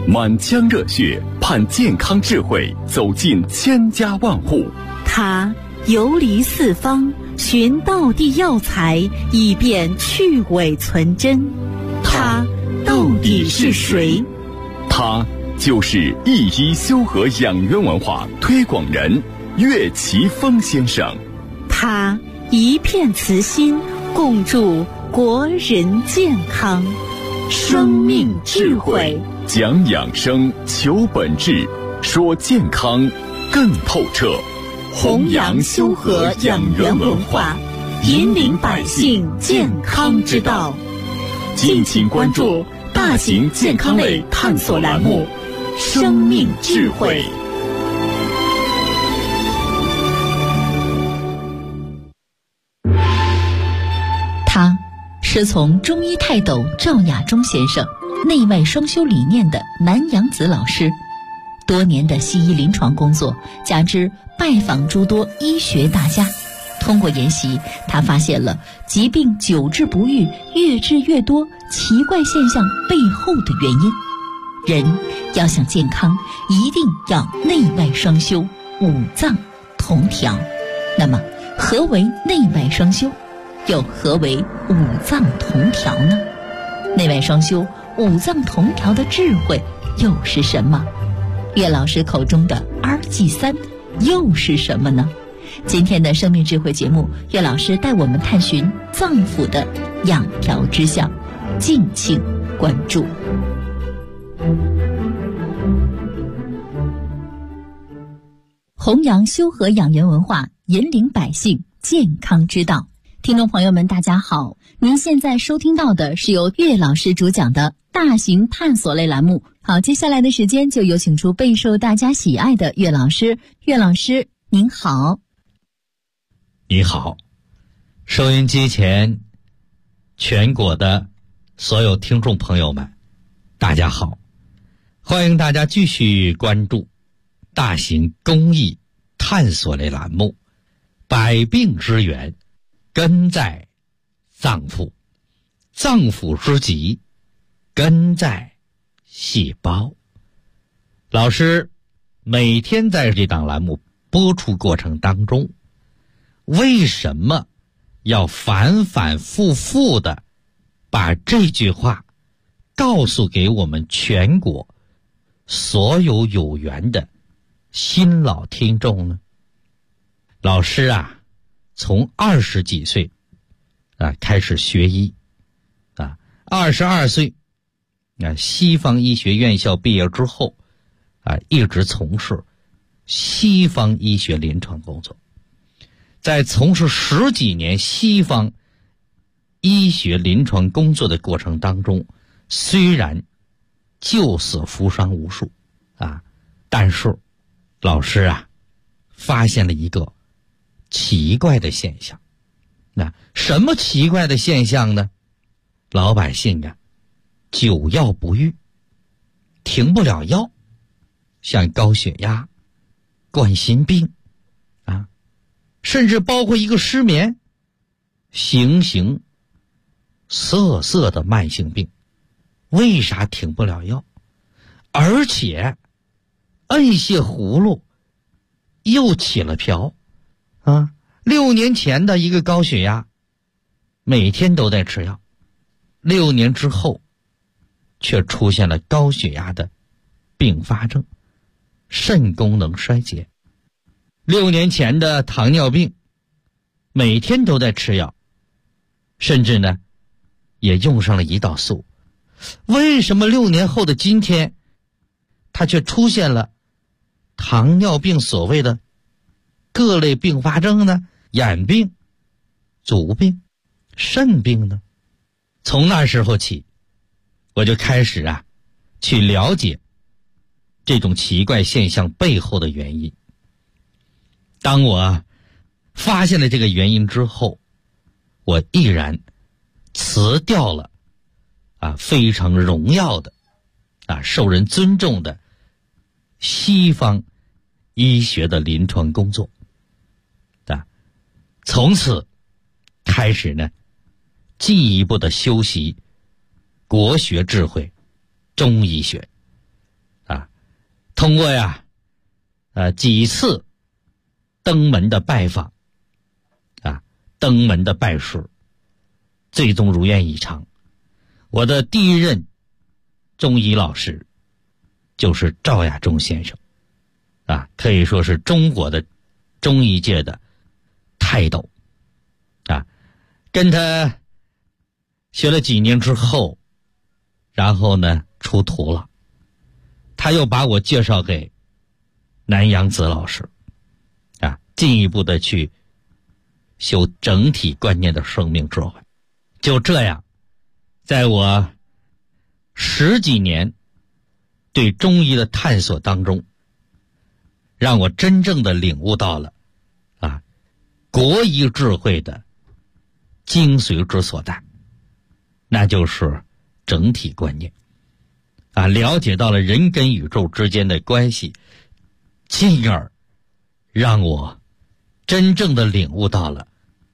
满腔热血盼健康智慧走进千家万户。 他游离四方，寻道地药材，以便去伪存真。他到底是谁？ 他就是一医修和养元文化推广人岳奇峰先生。 他一片慈心，共筑国人健康。生命智慧， 讲养生，求本质，说健康更透彻。 弘扬修和养元文化，引领百姓健康之道。敬请关注大型健康类探索栏目《生命智慧》。 他师从中医泰斗赵亚忠先生内外双修理念的南阳子老师，多年的西医临床工作加之拜访诸多医学大家，通过研习，他发现了疾病久治不愈、越治越多奇怪现象背后的原因。人要想健康，一定要内外双修，五脏同调。那么，何为内外双修？又何为五脏同调呢？内外双修、五脏同调的智慧又是什么？岳老师口中的2G3又是什么呢？今天的生命智慧节目，岳老师带我们探寻脏腑的养调之象，敬请关注。弘扬修和养元文化，引领百姓健康之道。听众朋友们，大家好，您现在收听到的是由岳老师主讲的大型探索类栏目。好，接下来的时间就有请出备受大家喜爱的岳老师。岳老师您好。 你好，收音机前全国的所有听众朋友们，大家好，欢迎大家继续关注大型公益探索类栏目百病之源根在脏腑，脏腑之疾根在细胞。老师每天在这档栏目播出过程当中，为什么要反反复复的把这句话告诉给我们全国所有有缘的新老听众呢？老师啊，从20几岁开始学医，22岁西方医学院校毕业之后一直从事西方医学临床工作。在从事10几年西方医学临床工作的过程当中，虽然救死扶伤无数但是老师发现了一个奇怪的现象。什么奇怪的现象呢？老百姓久药不愈，停不了药，像高血压、冠心病甚至包括一个失眠、形形色色的慢性病。为啥停不了药？而且摁下葫芦又起了瓢6年前的一个高血压，每天都在吃药，6年之后却出现了高血压的并发症，肾功能衰竭。6年前的糖尿病，每天都在吃药，甚至呢也用上了胰岛素。为什么6年后的今天他却出现了糖尿病所谓的各类并发症呢？眼病、足病、肾病呢？从那时候起，我就开始去了解这种奇怪现象背后的原因。当我发现了这个原因之后，我毅然辞掉了非常荣耀的受人尊重的西方医学的临床工作从此开始呢进一步的修习国学智慧中医学， 通过几次登门的拜访登门的拜师，最终如愿以偿。我的第一任中医老师就是赵亚中先生可以说是中国的中医界的泰斗跟他学了几年之后，然后呢出徒了，他又把我介绍给南阳子老师进一步的去修整体观念的生命智慧。就这样，在我10几年对中医的探索当中，让我真正的领悟到了国医智慧的精髓之所在，那就是整体观念了解到了人跟宇宙之间的关系，进而让我真正的领悟到了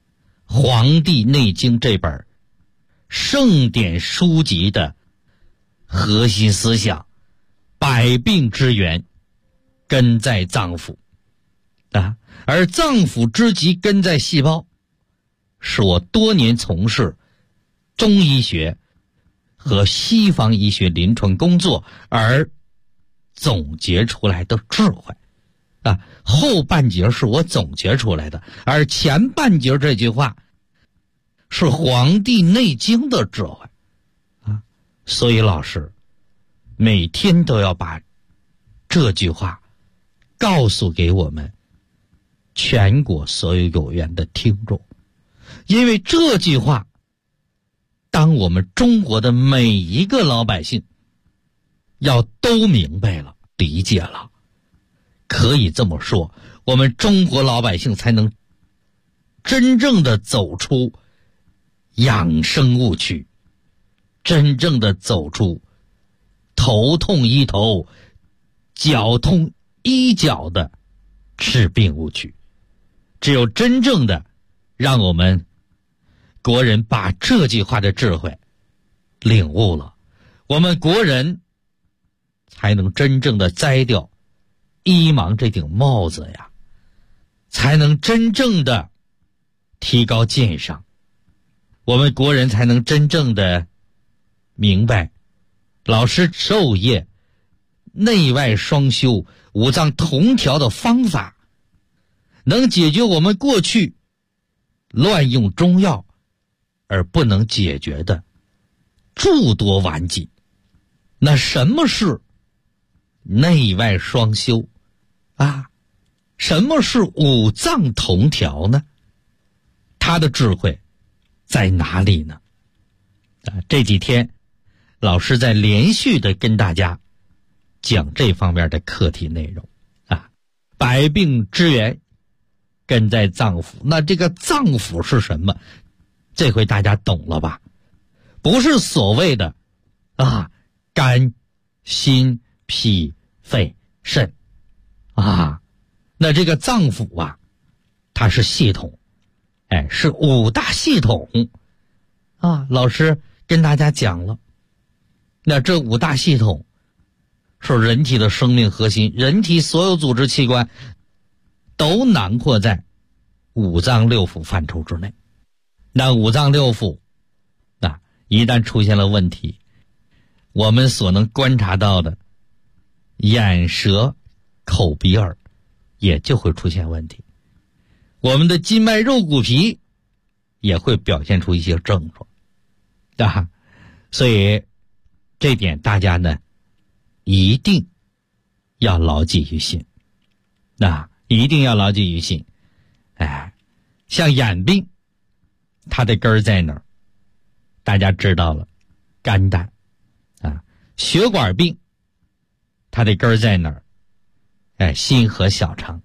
《黄帝内经》这本圣典书籍的核心思想，百病之源根在脏腑而脏腑之疾根在细胞，是我多年从事中医学和西方医学临床工作而总结出来的智慧后半截是我总结出来的，而前半截这句话是《黄帝内经》的智慧所以老师每天都要把这句话告诉给我们全国所有有缘的听众，因为这句话当我们中国的每一个老百姓要都明白了理解了，可以这么说，我们中国老百姓才能真正的走出养生误区，真正的走出头痛医头脚痛医脚的治病误区。只有真正的让我们国人把这句话的智慧领悟了，我们国人才能真正的摘掉医盲这顶帽子才能真正的提高鉴赏，我们国人才能真正的明白老师授业内外双修五脏同调的方法，能解决我们过去乱用中药而不能解决的诸多顽疾。那什么是内外双修什么是五脏同调呢？它的智慧在哪里呢？这几天老师在连续的跟大家讲这方面的课题内容百病之源根在脏腑。那这个脏腑是什么？这回大家懂了吧？不是所谓的肝心脾肺肾那这个脏腑它是系统是五大系统老师跟大家讲了，那这五大系统是人体的生命核心，人体所有组织器官都囊括在五脏六腑范畴之内。那五脏六腑一旦出现了问题，我们所能观察到的眼舌口鼻耳也就会出现问题，我们的筋脉肉骨皮也会表现出一些症状所以这点大家呢一定要牢记于心一定要牢记于心像眼病它的根儿在哪儿？大家知道了，肝胆血管病它的根儿在哪儿？心和小肠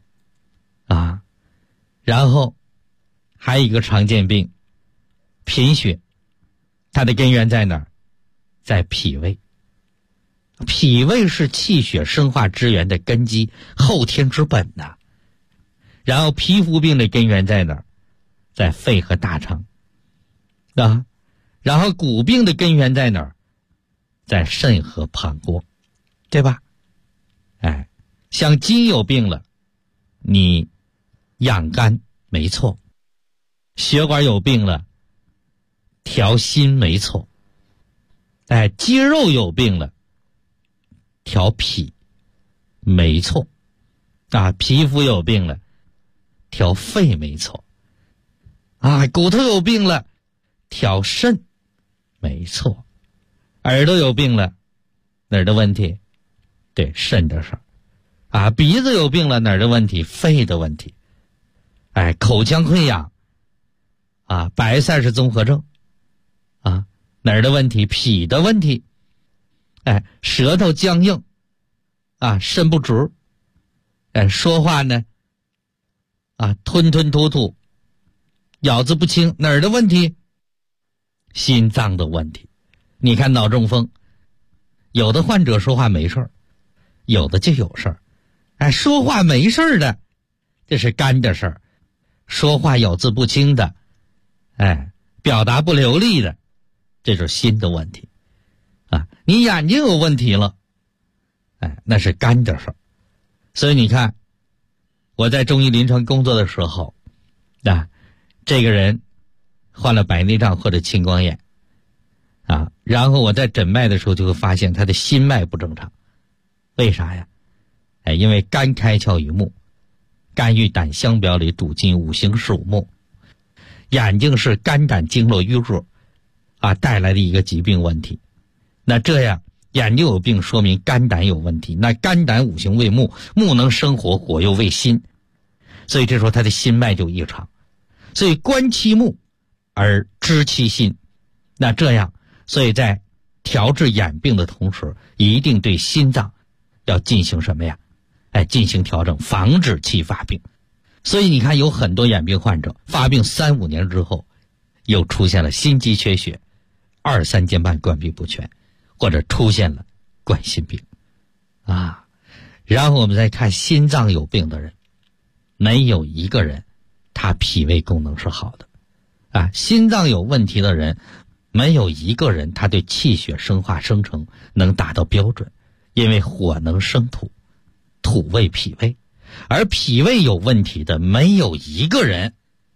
然后还有一个常见病贫血，它的根源在哪儿？在脾胃。脾胃是气血生化之源的根基，后天之本然后皮肤病的根源在哪儿？在肺和大肠然后骨病的根源在哪儿？在肾和膀胱，对吧？ 像筋有病了，你养肝没错；血管有病了，调心没错；肌肉有病了，调脾没错；皮肤有病了，调肺没错；骨头有病了，调肾没错；耳朵有病了，哪儿的问题？对，肾的事儿。鼻子有病了，哪儿的问题？肺的问题。口腔溃疡，白塞氏综合症，哪儿的问题？脾的问题。舌头僵硬，肾不直，说话呢，吞吞吐吐，咬字不清，哪儿的问题？心脏的问题。你看脑中风，有的患者说话没事儿，有的就有事儿。说话没事儿的，这是肝的事儿；说话咬字不清的，表达不流利的，这是心的问题。你眼睛有问题了，那是肝的事儿。所以你看，我在中医临床工作的时候，这个人患了白内障或者青光眼，然后我在诊脉的时候就会发现他的心脉不正常。为啥呀？因为肝开窍于目，肝与胆相表里主筋，五行属木，眼睛是肝胆经络淤弱带来的一个疾病问题。那这样眼睛有病，说明肝胆有问题。那肝胆五行为木，木能生火，火又为心，所以这时候他的心脉就异常。所以观其目而知其心。那这样，所以在调治眼病的同时，一定对心脏要进行什么呀？进行调整，防止其发病。所以你看，有很多眼病患者发病3-5年之后，又出现了心肌缺血、2、3间半关闭不全，或者出现了冠心病然后我们再看心脏有病的人，没有一个人他脾胃功能是好的心脏有问题的人，没有一个人他对气血生化生成能达到标准。因为火能生土，土为脾胃，而脾胃有问题的没有一个人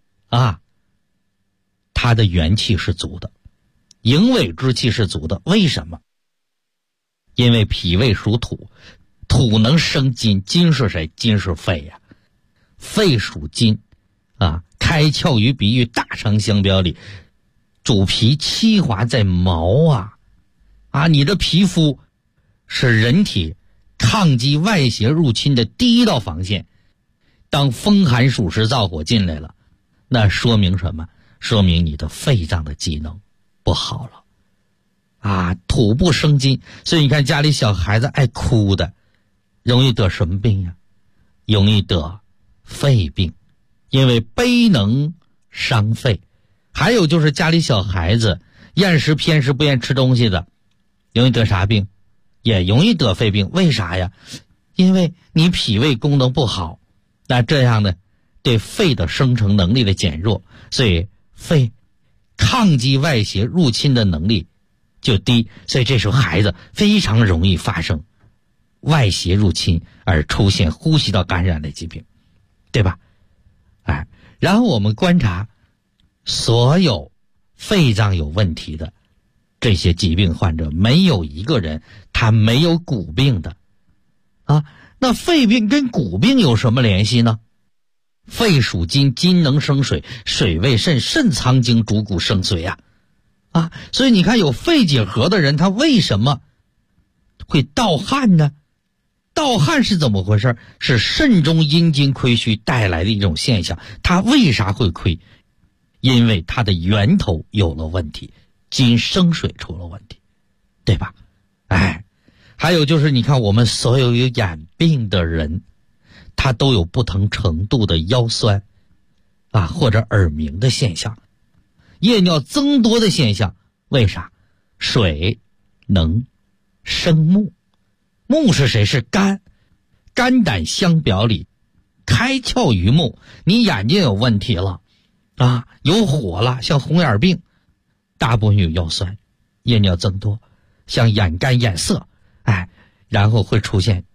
他的元气是足的，营卫之气是足的。为什么？因为脾胃属土，土能生金，金是谁？金是肺呀，肺属金开窍于鼻，与大肠相表里，主皮，气滑在毛你的皮肤是人体抗击外邪入侵的第一道防线。当风寒暑湿燥火进来了，那说明什么？说明你的肺脏的机能不好了土不生金。所以你看家里小孩子爱哭的，容易得什么病呀？容易得肺病，因为悲能伤肺。还有就是家里小孩子厌食偏食，不愿吃东西的，容易得啥病？也容易得肺病。为啥呀？因为你脾胃功能不好，那这样呢，对肺的生成能力的减弱，所以肺抗击外邪入侵的能力就低，所以这时候孩子非常容易发生外邪入侵而出现呼吸道感染的疾病，对吧？然后我们观察所有肺脏有问题的这些疾病患者，没有一个人他没有骨病的那肺病跟骨病有什么联系呢？肺属金，金能生水，水为肾，肾藏精，主骨生髓所以你看有肺结核的人，他为什么会盗汗呢？盗汗是怎么回事？是肾中阴精亏虚带来的一种现象。他为啥会亏？因为他的源头有了问题，金生水出了问题，对吧？还有就是你看我们所有有眼病的人，他都有不同程度的腰酸或者耳鸣的现象，夜尿增多的现象。为啥？水能生木，木是谁？是肝，肝胆相表里，开窍于目。你眼睛有问题了有火了，像红眼病，大部分有腰酸，夜尿增多，像眼干眼涩然后会出现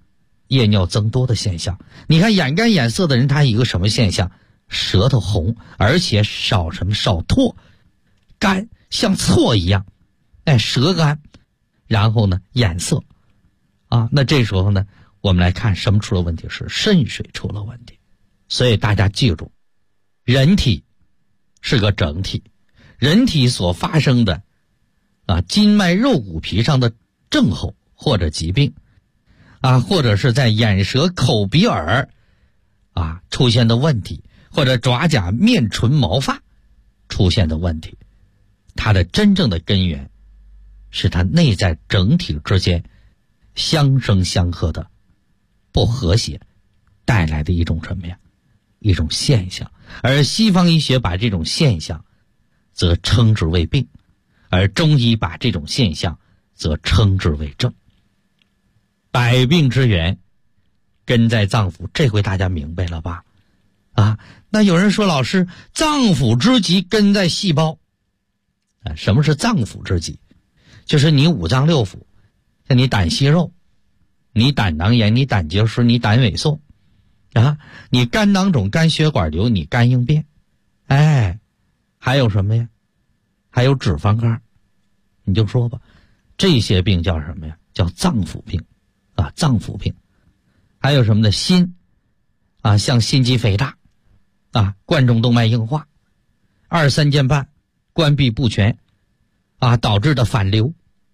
夜尿增多的现象。你看眼干眼涩的人，他有一个什么现象？舌头红，而且少唾，干像错一样，舌干，然后呢眼涩啊。那这时候呢，我们来看什么出了问题？是肾水出了问题。所以大家记住，人体是个整体，人体所发生的筋脉肉骨皮上的症候或者疾病或者是在眼舌口鼻耳出现的问题，或者爪甲面唇毛发出现的问题，它的真正的根源是它内在整体之间相生相克的不和谐带来的一种什么呀？一种现象。而西方医学把这种现象则称之为病，而中医把这种现象则称之为症。百病之源根在脏腑，这回大家明白了吧？那有人说，老师，脏腑之疾根在细胞。什么是脏腑之疾？就是你五脏六腑，像你胆息肉，你胆囊炎，你胆结石，你胆萎缩你肝囊肿，肝血管瘤，你肝硬变，还有什么呀？还有脂肪肝。你就说吧，这些病叫什么呀？叫脏腑病脏腑病。还有什么呢？心像心肌肥大冠状动脉硬化，二三件半，关闭不全导致的反流，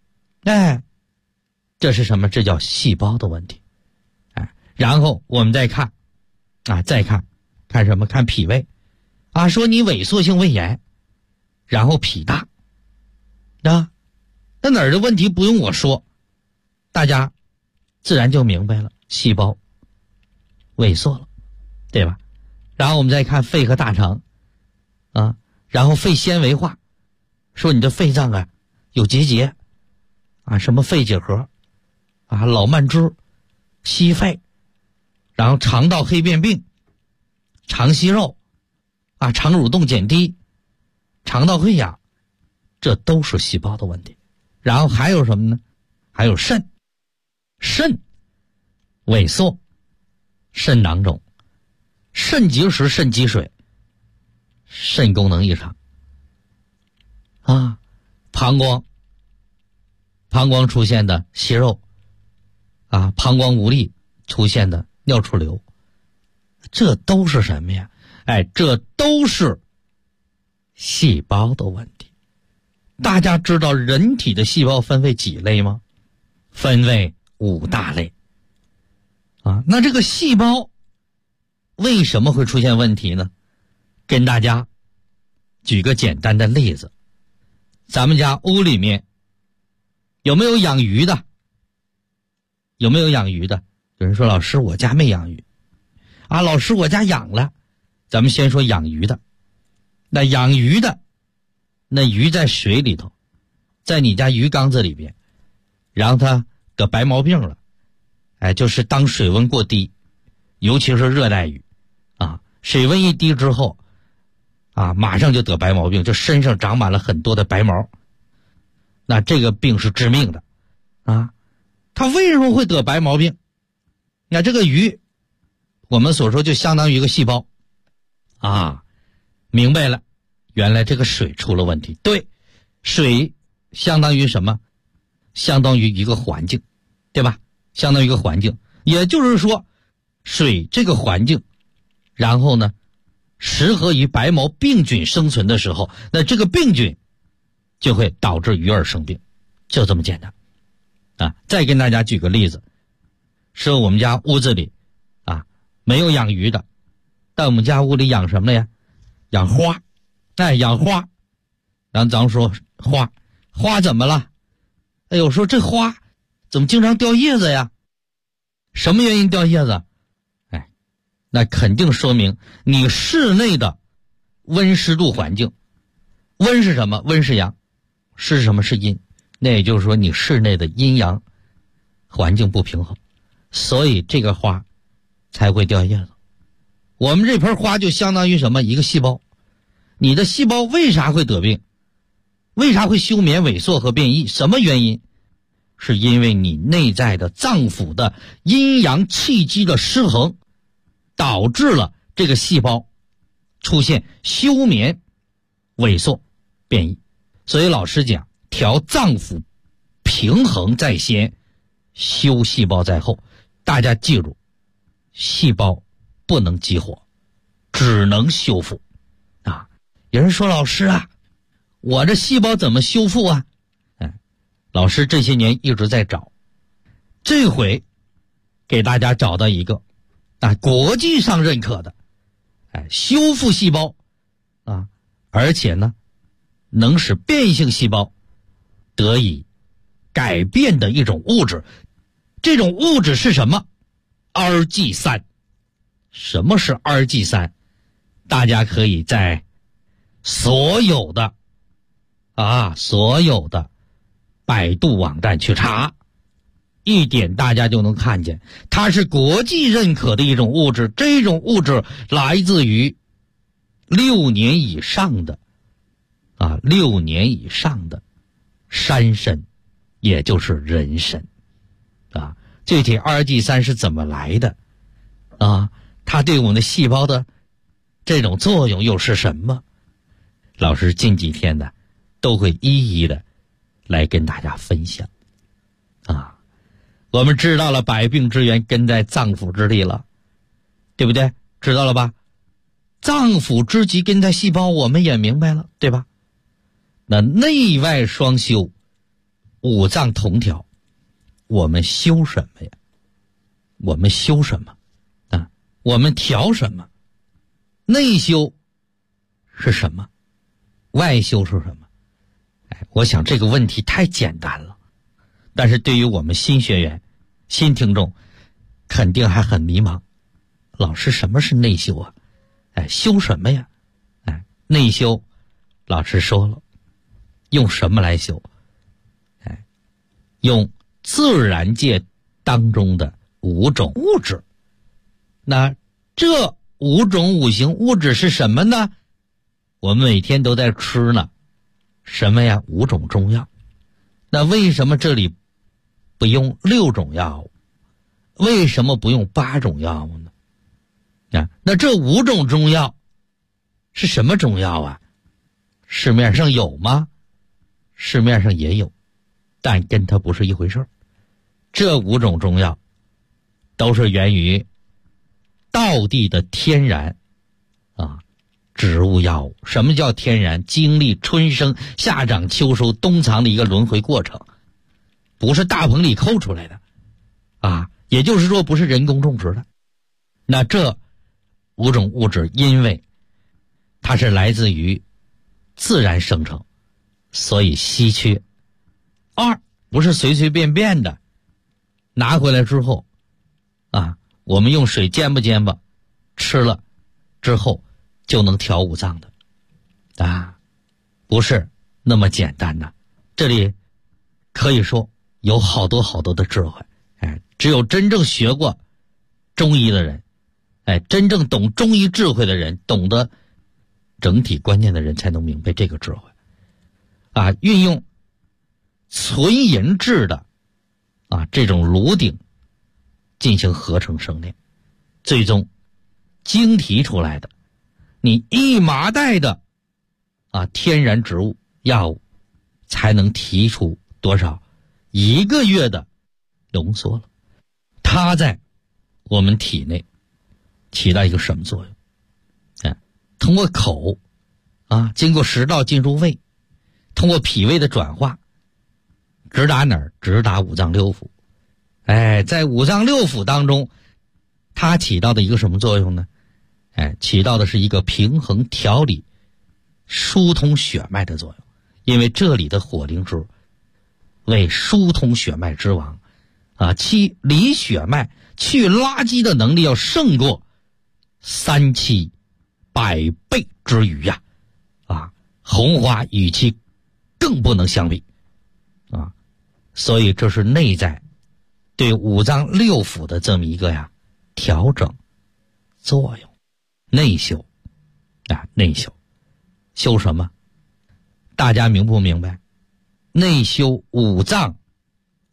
这是什么？这叫细胞的问题。然后我们再看看什么？看脾胃说你萎缩性胃炎，然后脾大那哪儿的问题不用我说，大家自然就明白了，细胞萎缩了，对吧？然后我们再看肺和大肠然后肺纤维化，说你的肺脏有结节什么肺结核老慢支、息肺，然后肠道黑变病、肠息肉肠蠕动减低、肠道溃疡，这都是细胞的问题。然后还有什么呢？还有肾萎缩、肾囊肿、肾结石、肾积水、肾功能异常膀胱出现的息肉膀胱无力出现的尿出流，这都是什么呀？这都是细胞的问题。大家知道人体的细胞分为几类吗？分为5大类那这个细胞为什么会出现问题呢？跟大家举个简单的例子。咱们家屋里面有没有养鱼的？有没有养鱼的？有人说，老师，我家没养鱼老师，我家养了。咱们先说养鱼的。那养鱼的，那鱼在水里头，在你家鱼缸子里边，然后它得白毛病了就是当水温过低，尤其是热带鱼水温一低之后马上就得白毛病，就身上长满了很多的白毛。那这个病是致命的它为什么会得白毛病？那这个鱼我们所说就相当于一个细胞明白了，原来这个水出了问题。对，水相当于什么？相当于一个环境，对吧？相当于一个环境，也就是说水这个环境，然后呢适合于白毛病菌生存的时候，那这个病菌就会导致鱼儿生病，就这么简单再跟大家举个例子，说我们家屋子里没有养鱼的，但我们家屋里养什么呀？养花养花。然后咱们说花怎么了？我说这花怎么经常掉叶子呀？什么原因掉叶子？那肯定说明你室内的温湿度环境。温是什么？温是阳，湿是什么？是阴。那也就是说你室内的阴阳环境不平衡，所以这个花才会掉叶子。我们这盆花就相当于什么？一个细胞。你的细胞为啥会得病？为啥会休眠、萎缩和变异？什么原因？ 是因为你内在的脏腑的阴阳气机的失衡，导致了这个细胞出现休眠、萎缩、变异。所以老师讲，调脏腑平衡在先，修细胞在后。大家记住，细胞不能激活，只能修复啊！有人说，老师啊，我这细胞怎么修复啊？老师这些年一直在找，这回给大家找到一个国际上认可的修复细胞啊，而且呢能使变性细胞得以改变的一种物质。这种物质是什么？RG3。什么是 RG3？ 大家可以在所有的百度网站去查，一点大家就能看见，它是国际认可的一种物质。这种物质来自于6年以上的山参，也就是人参啊。具体 RG3 是怎么来的啊？它对我们的细胞的这种作用又是什么？老师近几天呢都会一一的来跟大家分享啊。我们知道了百病之源根在脏腑之地了，对不对？知道了吧？脏腑之疾根在细胞，我们也明白了，对吧？那内外双修，五脏同调，我们修什么呀？我们修什么啊？我们调什么？内修是什么？外修是什么？我想这个问题太简单了，但是对于我们新学员、新听众，肯定还很迷茫。老师，什么是内修啊？修什么呀？内修，老师说了，用什么来修？用自然界当中的5种物质。那这5种五行物质是什么呢？我们每天都在吃呢。什么呀？5种中药。那为什么这里不用6种药物？为什么不用8种药物呢？那这5种中药是什么中药啊？市面上有吗？市面上也有，但跟它不是一回事。这5种中药都是源于道地的天然植物药物。什么叫天然？经历春生、夏长、秋收、冬藏的一个轮回过程，不是大棚里抠出来的也就是说不是人工种植的。那这5种物质因为它是来自于自然生成，所以稀缺。2不是随随便便的拿回来之后我们用水煎吧吃了之后就能调五脏的不是那么简单的。这里可以说有好多的智慧，只有真正学过中医的人，真正懂中医智慧的人，懂得整体观念的人才能明白这个智慧运用纯银制的这种炉鼎进行合成生炼，最终精提出来的你1麻袋的天然植物药物才能提出多少1个月的浓缩了。它在我们体内起到一个什么作用？通过口经过食道进入胃，通过脾胃的转化，直达哪儿？直达五脏六腑。在五脏六腑当中，它起到的一个什么作用呢？起到的是一个平衡、调理、疏通血脉的作用。因为这里的火灵芝为疏通血脉之王其理血脉、去垃圾的能力要胜过3七100倍之余红花与其更不能相比所以这是内在对五脏六腑的这么一个调整作用。内修内修修什么？大家明不明白？内修五脏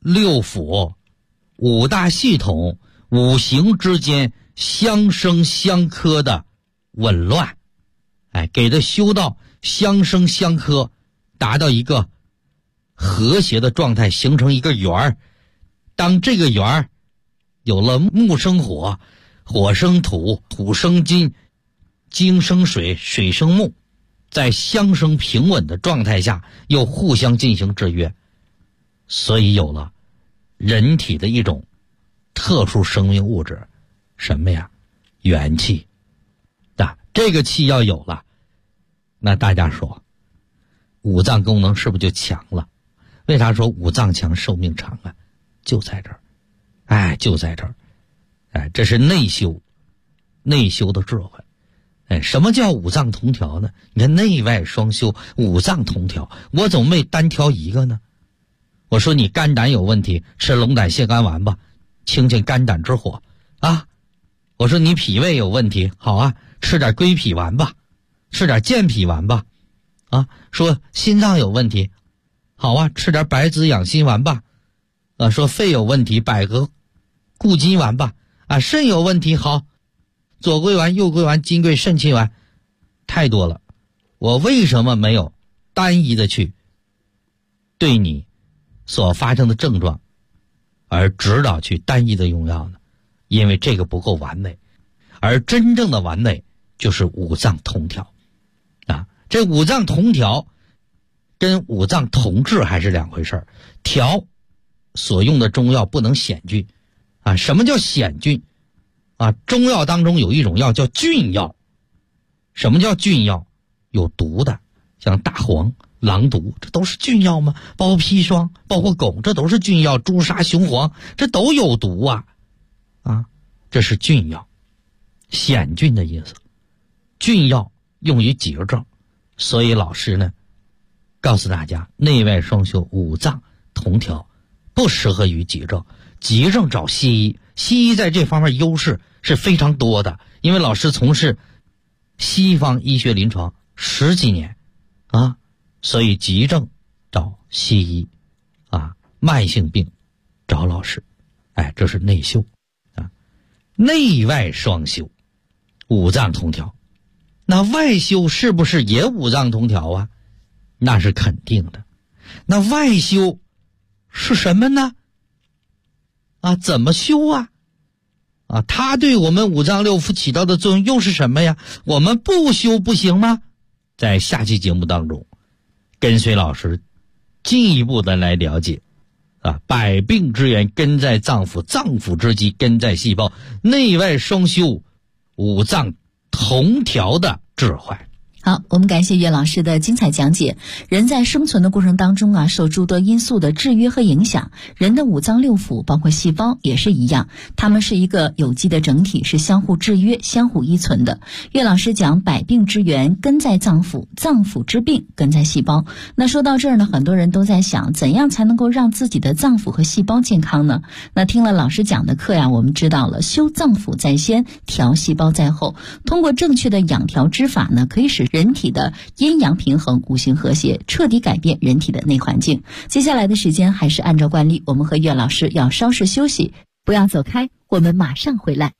六腑、五大系统、五行之间相生相克的紊乱，给它修到相生相克，达到一个和谐的状态，形成一个圆儿。当这个圆儿有了木生火，火生土，土生金，金生水，水生木，在相生平稳的状态下又互相进行制约，所以有了人体的一种特殊生命物质，什么呀？元气。这个气要有了，那大家说五脏功能是不是就强了？为啥说五脏强寿命长啊？就在这儿，就在这儿，这是内修的智慧。什么叫五脏同调呢？你看内外双修，五脏同调，我怎么没单挑一个呢？我说你肝胆有问题，吃龙胆泻肝丸吧，清肝胆之火啊。我说你脾胃有问题，好啊，吃点归脾丸吧，吃点健脾丸吧。啊，说心脏有问题，好啊，吃点白子养心丸吧。说肺有问题，百合固金丸吧。肾有问题，好，左归丸、右归丸、金匮肾气丸，太多了。我为什么没有单一的去对你所发生的症状而指导去单一的用药呢？因为这个不够完美，而真正的完美就是五脏同调。这五脏同调跟五脏同治还是两回事儿。调所用的中药不能险峻什么叫险峻中药当中有一种药叫菌药。什么叫菌药？有毒的，像大黄、狼毒，这都是菌药吗？包括砒霜，包括汞，这都是菌药。朱砂、雄黄，这都有毒这是菌药，险峻的意思。菌药用于急症，所以老师呢告诉大家，内外双修，五脏同调，不适合于急症。急症找西医，西医在这方面优势是非常多的，因为老师从事西方医学临床10几年所以急症找西医慢性病找老师。这是内修内外双修，五脏同调。那外修是不是也五脏同调那是肯定的。那外修是什么呢？怎么修它对我们五脏六腑起到的作用又是什么呀？我们不修不行吗？在下期节目当中，跟随老师进一步的来了解百病之源根在脏腑，脏腑之基根在细胞，内外双修，五脏同调的智慧。 好，我们感谢岳老师的精彩讲解。人在生存的过程当中受诸多因素的制约和影响，人的五脏六腑包括细胞也是一样，它们是一个有机的整体，是相互制约、相互依存的。岳老师讲百病之源根在脏腑，脏腑之病根在细胞。那说到这儿呢，很多人都在想，怎样才能够让自己的脏腑和细胞健康呢？那听了老师讲的课我们知道了，修脏腑在先，调细胞在后。通过正确的养调之法呢，可以使人体的阴阳平衡，五行和谐，彻底改变人体的内环境。接下来的时间还是按照惯例，我们和岳老师要稍事休息，不要走开，我们马上回来。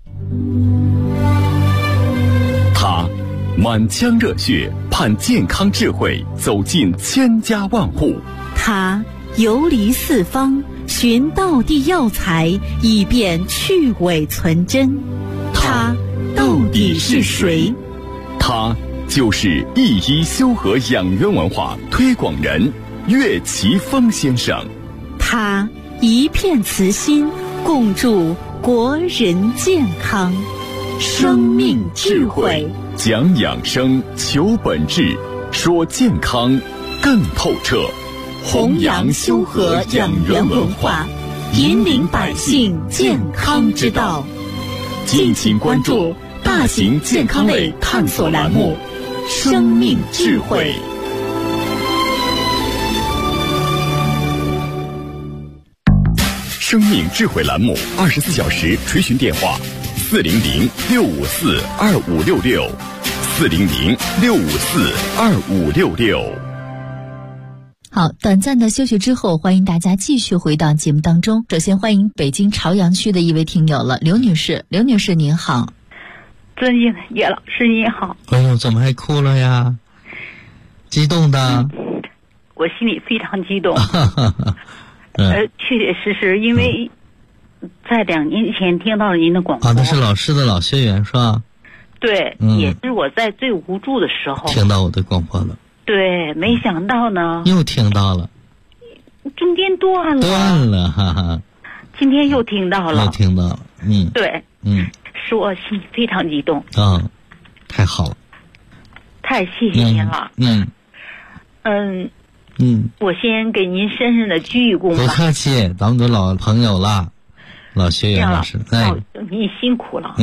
他满腔热血盼健康智慧走进千家万户， 他游离四方寻道地药材，以便去伪存真。他到底是谁？ 他就是一医修和养元文化推广人岳奇峰先生。 他一片慈心，共筑国人健康。生命智慧， 讲养生，求本质，说健康更透彻。 弘扬修和养元文化，引领百姓健康之道。 敬请关注大型健康类探索栏目生命智慧。生命智慧栏目24小时垂询电话400-654-2566，400-654-2566。 好，短暂的休息之后，欢迎大家继续回到节目当中。首先欢迎北京朝阳区的一位听友了，刘女士。刘女士您好。 尊敬的叶老师您好。 哎呦，怎么还哭了呀？激动的？ 我心里非常激动。确确实实，因为在2年前听到了您的广播。 那是老师的老学员是吧？ 对，也是我在最无助的时候听到我的广播了。对， 没想到呢， 又听到了， 中间断了，哈哈。 今天又听到了，对，使我心里非常激动。 太好了， 太谢谢您了。我先给您深深的鞠一躬吧。 不客气，咱们都老朋友了，老学员老师。 您辛苦了。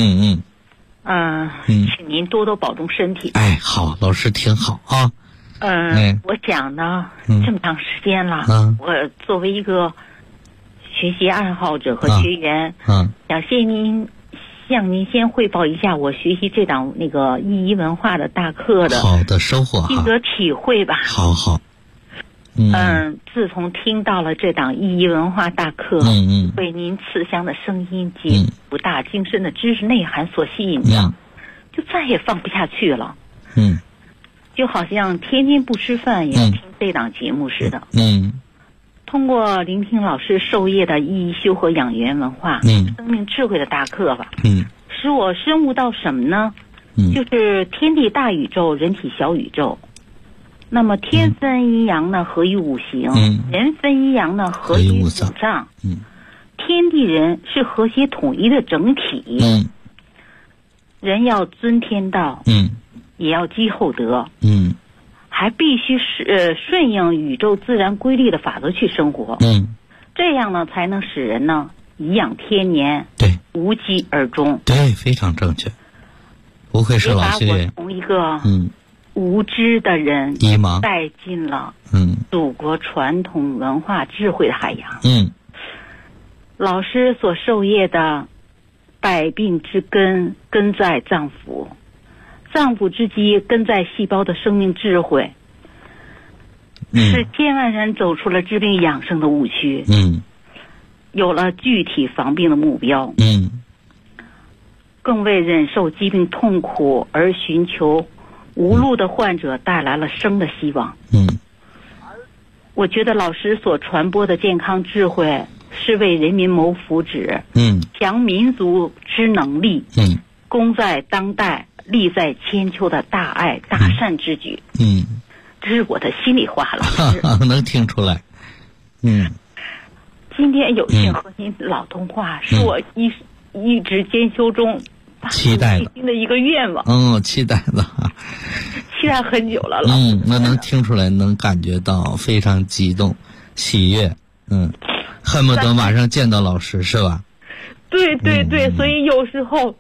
请您多多保重身体。 好，老师挺好啊。 我想呢，这么长时间了，我作为一个学习爱好者和学员，想向您先汇报一下我学习这档那个意义文化的大课的好的收获心得体会吧。 好。 自从听到了这档意义文化大课，被您慈祥的声音及博大精深的知识内涵所吸引着，就再也放不下去了。就好像天天不吃饭也要听这档节目似的。通过聆听老师授业的意义修和养元文化、生命智慧的大课吧，使我深悟到什么呢？就是天地大宇宙，人体小宇宙。那么天分阴阳呢，合于五行；人分阴阳呢，合于五脏。天地人是和谐统一的整体。人要尊天道，也要积厚德，还必须顺应宇宙自然规律的法则去生活。这样呢，才能使人呢颐养天年， 对， 无疾而终。 对，非常正确。不愧是老学员。 也把我从一个无知的人带进了祖国传统文化智慧的海洋。老师所授业的百病之根，根在脏腑；脏腑之基，根在细胞的生命智慧，使千万人走出了治病养生的误区，有了具体防病的目标，更为忍受疾病痛苦而寻求无路的患者带来了生的希望。我觉得老师所传播的健康智慧是为人民谋福祉，强民族之能力，功在当代，利在千秋的大爱大善之举。这是我的心里话，老师能听出来。 今天有幸和您老通话，是我一直兼修中期待的一个愿望。 期待的， 期待很久了。 那能听出来，能感觉到非常激动、喜悦。恨不得马上见到老师，是吧？ 对，所以有时候，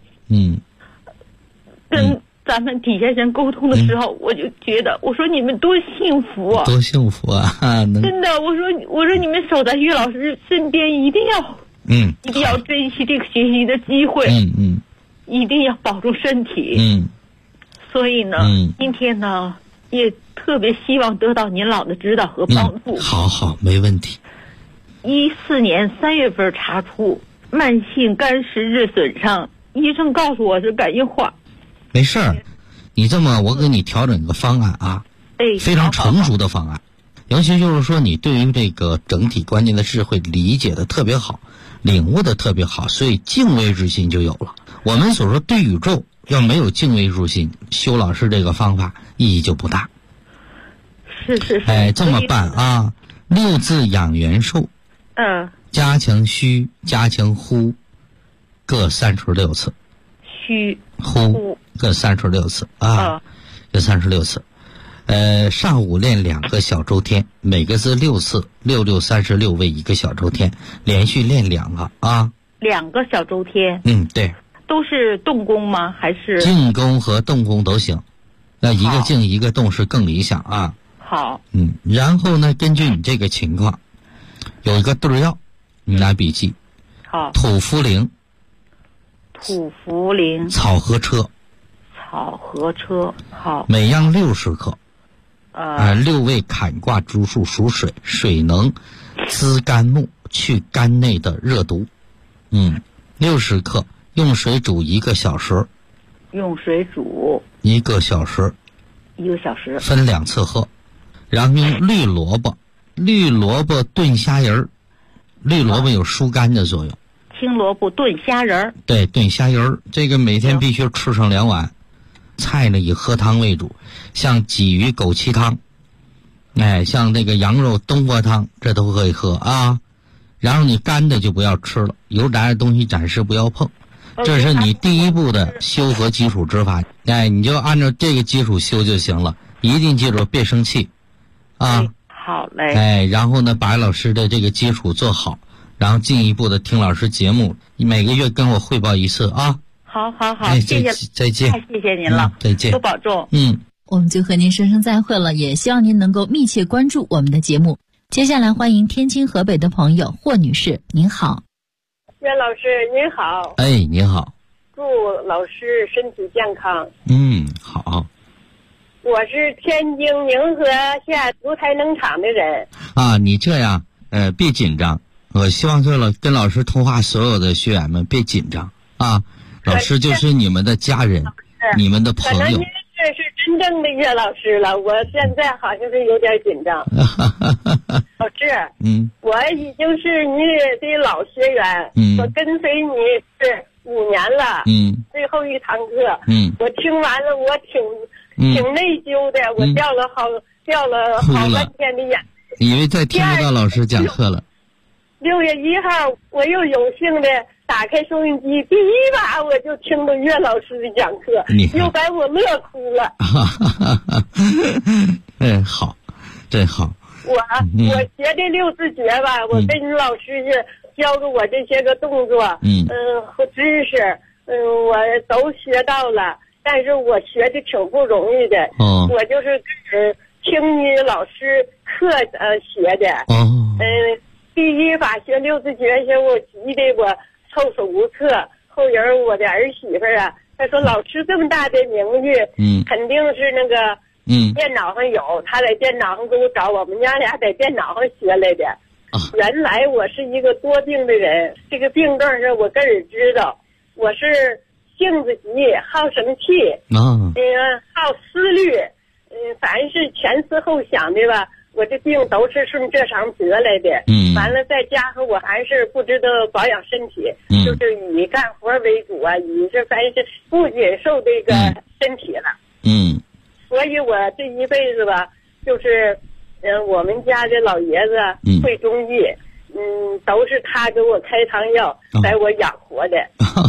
跟咱们底下人沟通的时候，我就觉得，我说你们多幸福啊！ 多幸福啊！ 真的，我说你们守在岳老师身边，一定要珍惜这个学习的机会，一定要保重身体。所以呢，今天呢，也特别希望得到您老的指导和帮助。 好，没问题。 14年3月份查出慢性肝实质损伤，医生告诉我是肝硬化。 没事儿，你这么我给你调整一个方案啊，非常成熟的方案。尤其就是说你对于这个整体观念的智慧理解的特别好，领悟的特别好，所以敬畏之心就有了。我们所说对宇宙要没有敬畏之心，修老师这个方法意义就不大。 是。 这么办啊？6字养元寿，加强虚，加强呼，各36次。 虚呼各36次啊，各36次。上午练2个小周天，每个字6次，6 6 36为1个小周天，连续练2个啊。 2个小周天。 对。 都是动功吗？还是静功和动功都行？那一个静一个动是更理想啊。 好。 然后呢，根据你这个情况，有一个对药，你拿笔记。 好。 土茯苓。 草禾车。 好。每样60克。 六味坎卦诸数属水，水能滋肝木，去肝内的热毒。60克，用水煮1个小时。 用水煮 1个小时。 1个小时。 分2次喝。然后用绿萝卜炖虾仁儿。绿萝卜有疏肝的作用。 青萝卜炖虾仁儿。 对，炖虾仁儿，这个每天必须吃上2碗。菜呢以喝汤为主，像鲫鱼枸杞汤，像那个羊肉冬瓜汤，这都可以喝啊。然后你干的就不要吃了，油炸的东西暂时不要碰。这是你第一步的修和基础之法。你就按照这个基础修就行了，一定记住别生气啊。 好嘞。 然后呢，把老师的这个基础做好，然后进一步的听老师节目，每个月跟我汇报1次啊。 好，谢谢， 再见， 太谢谢您了， 再见， 多保重。 我们就和您说声再会了，也希望您能够密切关注我们的节目。接下来欢迎天津河北的朋友霍女士，您好。 袁老师您好。 您好。 祝老师身体健康。 好。 我是天津宁河县芦台农场的人。 你这样别紧张，我希望跟老师通话所有的学员们别紧张啊。老师就是你们的家人，你们的朋友。可能您这是真正的岳老师了，我现在好像是有点紧张。老师，我已经是你的老学员，我跟随你是5年了，最后一堂课，我听完了，我挺内疚的，我掉了好半天的眼泪， 以为再听不到老师讲课了。 6月1号，我又有幸的打开收音机，第一把我就听到岳老师的讲课，又把我乐哭了。 好，真好。 我学这6字诀吧，我跟老师是教给我这些个动作，和知识，我都学到了，但是我学的挺不容易的。我就是听你老师课学的。第一把学6字诀时，我急得我措手不策。后人我的儿媳妇啊，她说老师这么大的名誉，肯定是那个电脑上有，他在电脑上给我找，我们家俩在电脑上学来的。原来我是一个多病的人，这个病症是我个人知道，我是性子急，好生气，好思虑，凡是前思后想的吧。我这病都是顺这场得来的，完了再加上我还是不知道保养身体，就是以干活为主啊，以这凡是不忍受这个身体了，所以我这一辈子吧，就是我们家的老爷子会中医，都是他给我开汤药，把我养活的。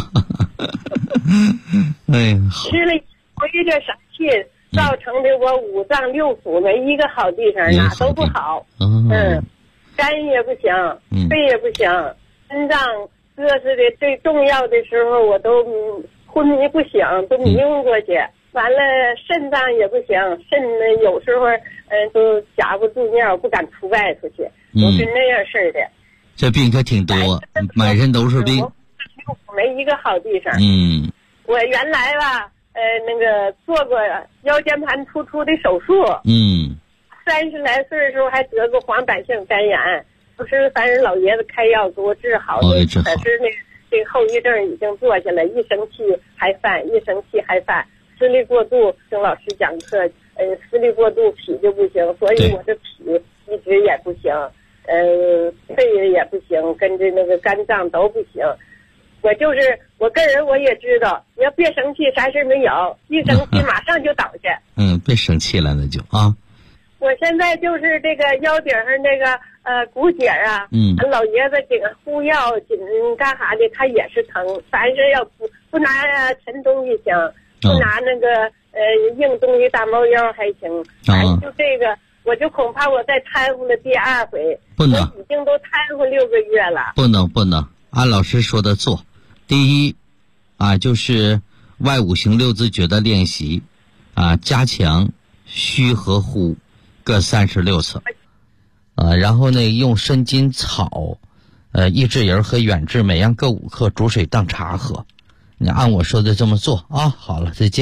吃了一回这生气，造成的我5脏6腑没一个好地方，哪都不好。肝也不行，肺也不行，心脏各自的最重要的时候我都昏迷不醒，都迷糊过去。完了肾脏也不行，肾呢有时候都夹不住尿，不敢出外头去，都是那样式的。 这病可挺多，满身都是病， 没一个好地方。我原来吧那个做过腰间盘突出的手术，30来岁的时候还得过黄斑性肝炎，不是凡是老爷子开药给我治好的，可是这个后遗症已经做下来，一生气还犯，思虑过度，听老师讲课，思虑过度脾就不行，所以我这脾一直也不行，肺也不行，跟着那个肝脏都不行。我个人我也知道，你要别生气，啥事没有，一生气马上就倒下。 别生气了，那就啊。 我现在就是这个腰顶上那个骨节啊，老爷子紧敷药紧干啥的，他也是疼。凡是要不拿沉东西行，不拿那个硬东西大猫腰还行。反正就这个，我就恐怕我再掺和了第2回。 不能， 我已经都掺和6个月了。 不能，按老师说的做。第一就是外5行6字诀的练习加强虚和呼各36次然后呢用生津草益智仁和远志每样各5克，煮水当茶喝。你按我说的这么做啊。好了，再见。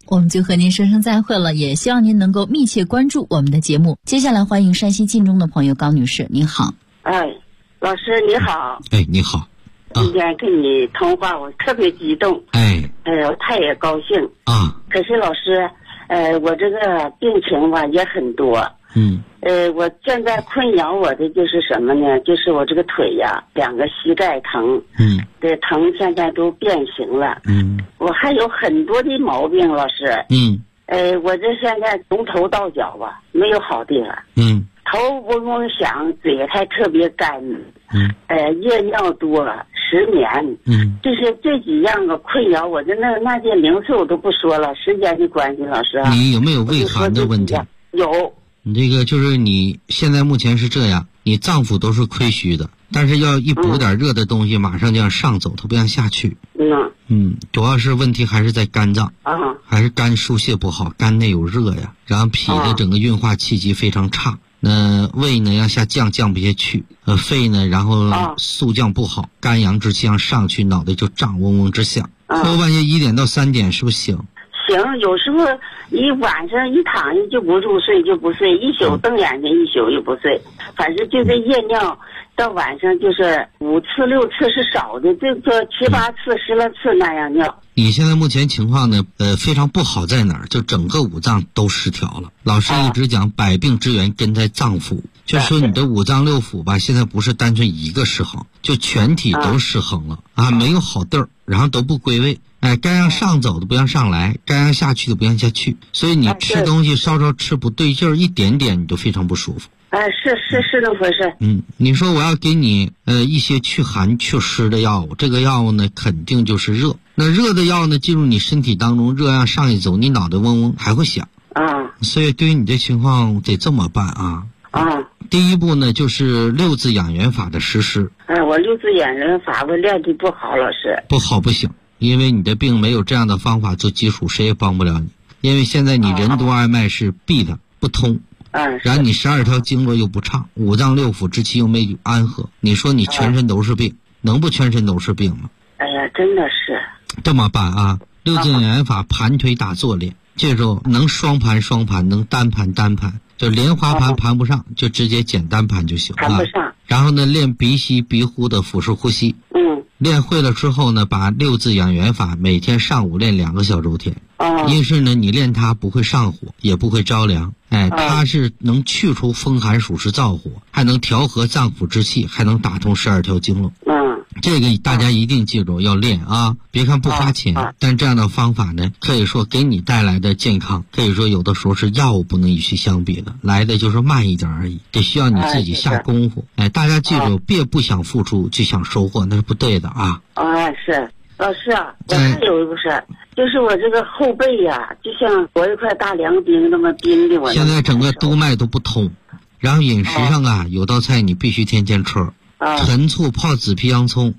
我们就和您说声再会了，也希望您能够密切关注我们的节目。接下来欢迎山西晋中的朋友高女士，您好。 老师你好。 你好。 今天跟你通话我特别激动。我太也高兴啊。可是老师，我这个病情吧也很多。我现在困扰我的就是什么呢？就是我这个腿呀，2个膝盖疼。这疼现在都变形了。我还有很多的毛病，老师。我这现在从头到脚吧没有好地方。头嗡嗡响，嘴还特别干。夜尿多，失眠。就是这几样个困扰我的那些名词我都不说了，时间的关系，老师。 你有没有胃寒的问题？ 有。 你这个就是你现在目前是这样，你脏腑都是亏虚的，但是要一补点热的东西，马上就要上走，它不想下去。主要是问题还是在肝脏。还是肝疏泄不好，肝内有热呀，然后脾的整个运化气机非常差。那胃呢要下降不下去，肺呢然后肃降不好，肝阳之气要上去，脑袋就胀，嗡嗡直响。后半夜1点到3点是不是醒？ 行，有时候一晚上一躺下就不入睡，就不睡，一宿瞪眼睛，一宿又不睡，反正就这夜尿到晚上就是5次6次是少的，这个7、8次10来次那样尿。 你现在目前情况呢，非常不好在哪儿？就整个五脏都失调了。老师一直讲百病之源根在脏腑，就说你的五脏六腑吧，现在不是单纯一个失衡，就全体都失衡了没有好地儿，然后都不归位。该让上走的不让上来，该让下去的不让下去，所以你吃东西稍稍吃不对劲儿，一点点你就非常不舒服。 是那回事。 你说我要给你一些祛寒祛湿的药物，这个药物呢肯定就是热。那热的药呢进入你身体当中，热量上一走，你脑袋嗡嗡还会响。所以对于你这情况得这么办啊。第一步呢就是6字养元法的实施。 我6字养元法我练的不好，老师。 不好不行，因为你的病没有这样的方法做基础，谁也帮不了你。因为现在你任督二脉是闭的不通。然后你12条经络又不畅，五脏六腑之气又没安和，你说你全身都是病，能不全身都是病吗？ 真的是这么办啊！6字养元法盘腿打坐练，记住能双盘，能单盘，就莲花盘盘不上，就直接简单盘就行了。 盘不上。 然后呢，练鼻吸鼻呼的腹式呼吸。练会了之后呢，把6字养元法每天上午练2个小周天。因是呢，你练它不会上火，也不会着凉。它是能去除风寒暑湿燥火，还能调和脏腑之气，还能打通12条经络。这个大家一定记住要练啊！别看不花钱，但这样的方法呢，可以说给你带来的健康，可以说有的时候是药物不能与其相比的，来的就是慢一点而已，得需要你自己下功夫。大家记住，别不想付出就想收获，那是不对的啊！ 是老师啊，我还有一个事，就是我这个后背呀，就像裹一块大凉冰那么冰的我。 现在整个督脉都不通，然后饮食上有道菜你必须天天吃。陈醋泡紫皮洋葱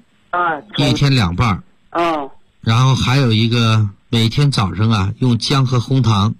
，1天2瓣。然后还有一个每天早上用姜和红糖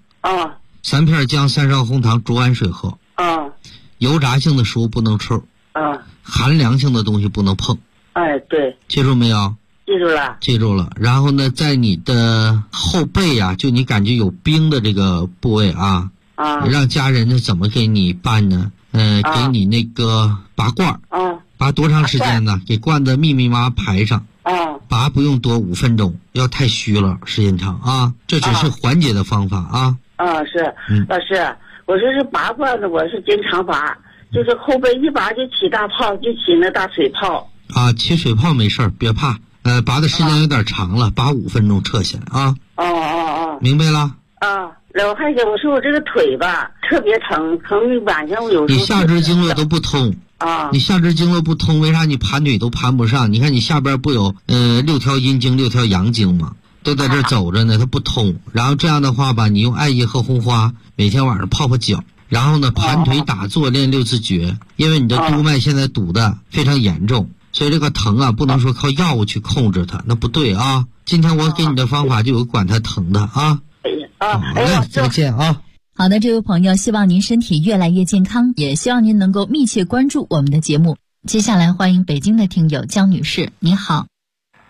，3片姜3勺红糖煮碗水喝。油炸性的食物不能吃。寒凉性的东西不能碰。 对。 记住没有？ 记住了。 然后呢，在你的后背就你感觉有冰的这个部位让家人呢怎么给你办呢？给你那个拔罐。拔多长时间呢？给罐子密麻排上。拔不用多5分钟，要太虚了，时间长这只是缓解的方法是。老师，我说是拔罐子，我是经常拔，就是后背一拔就起大泡，就起那大水泡。 起水泡没事儿，别怕。拔的时间有点长了，拔5分钟撤下来明白了？ 然后还有我说我这个腿吧特别疼晚上我有时候。 你下肢经络都不通。你下肢经络不通，为啥你盘腿都盘不上？你看你下边不有6条阴经6条阳经吗？都在这走着呢，它不通。然后这样的话吧，你用艾叶和红花每天晚上泡泡脚，然后呢盘腿打坐练6字诀，因为你的督脉现在堵的非常严重，所以这个疼不能说靠药物去控制它，那不对啊。今天我给你的方法就有管它疼的好嘞，再见好的，这位朋友，希望您身体越来越健康，也希望您能够密切关注我们的节目。接下来欢迎北京的听友江女士，你好。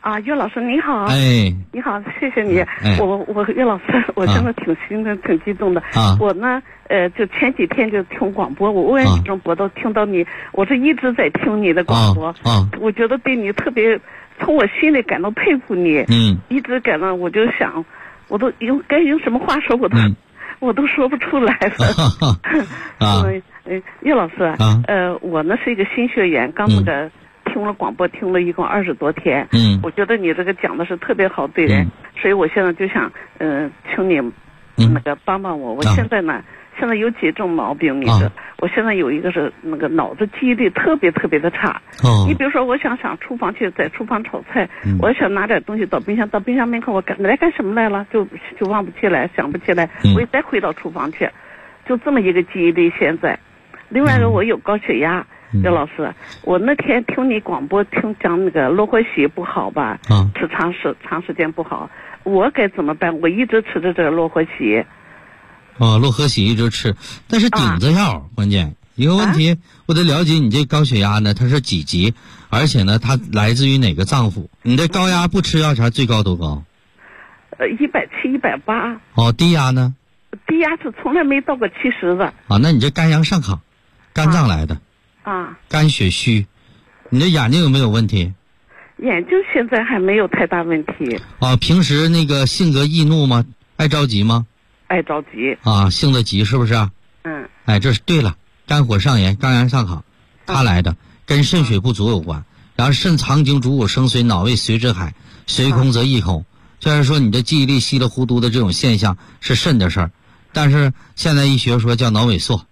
啊，岳老师您好。 哎， 你好，谢谢你。 哎， 我岳老师，我真的挺兴奋、挺激动的。 啊， 我呢，就前几天就听广播，我问几种播都听到你，我是一直在听你的广播。我觉得对你特别，从我心里感到佩服你。一直感到，我就想，我都该用什么话说，我都说不出来了。岳老师，我呢是一个新学员，刚那个。听了广播，听了一共20多天。我觉得你这个讲的是特别好对人，所以我现在就想，请你那个帮帮我。我现在呢，现在有几种毛病，你说，我现在有一个是那个脑子记忆力特别特别的差。你比如说，我想厨房去，在厨房炒菜，我想拿点东西到冰箱门口，我来干什么来了，就忘不起来，想不起来，我再回到厨房去，就这么一个记忆力现在。另外一个，我有高血压。岳老师，我那天听你广播讲那个洛霍喜不好吧？吃长时间不好，我该怎么办？我一直吃着这个洛霍喜。 洛霍喜一直吃，但是顶子药。关键一个问题，我得了解你这高血压呢，它是几级？而且呢，它来自于哪个脏腑？你这高压不吃药茶最高多高 ？170、180。 低压呢？ 低压是从来没到过70的。 那你这肝阳上亢，肝脏来的。肝血虚，你的眼睛有没有问题？ 眼睛现在还没有太大问题。 平时那个性格易怒吗？爱着急吗？ 爱着急。 性子急是不是？这是对了，肝火上炎，肝阳上亢，它来的跟肾血不足有关。然后肾藏精，主骨生髓，脑胃随之海，髓空则意空。虽然说你的记忆力稀里糊涂的这种现象是肾的事儿，但是现在医学说叫脑萎缩。